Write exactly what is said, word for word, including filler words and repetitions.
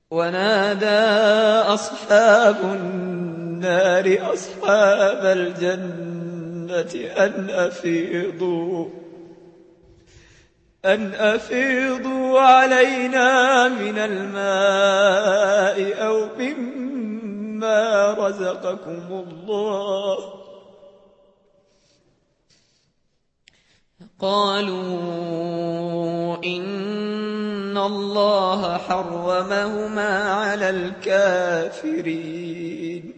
ونادى أصحاب النار أصحاب الجنة أن أفيضوا أن أفيضوا علينا من الماء أو مما رزقكم الله. قالوا إن الله حرمهما على الكافرين.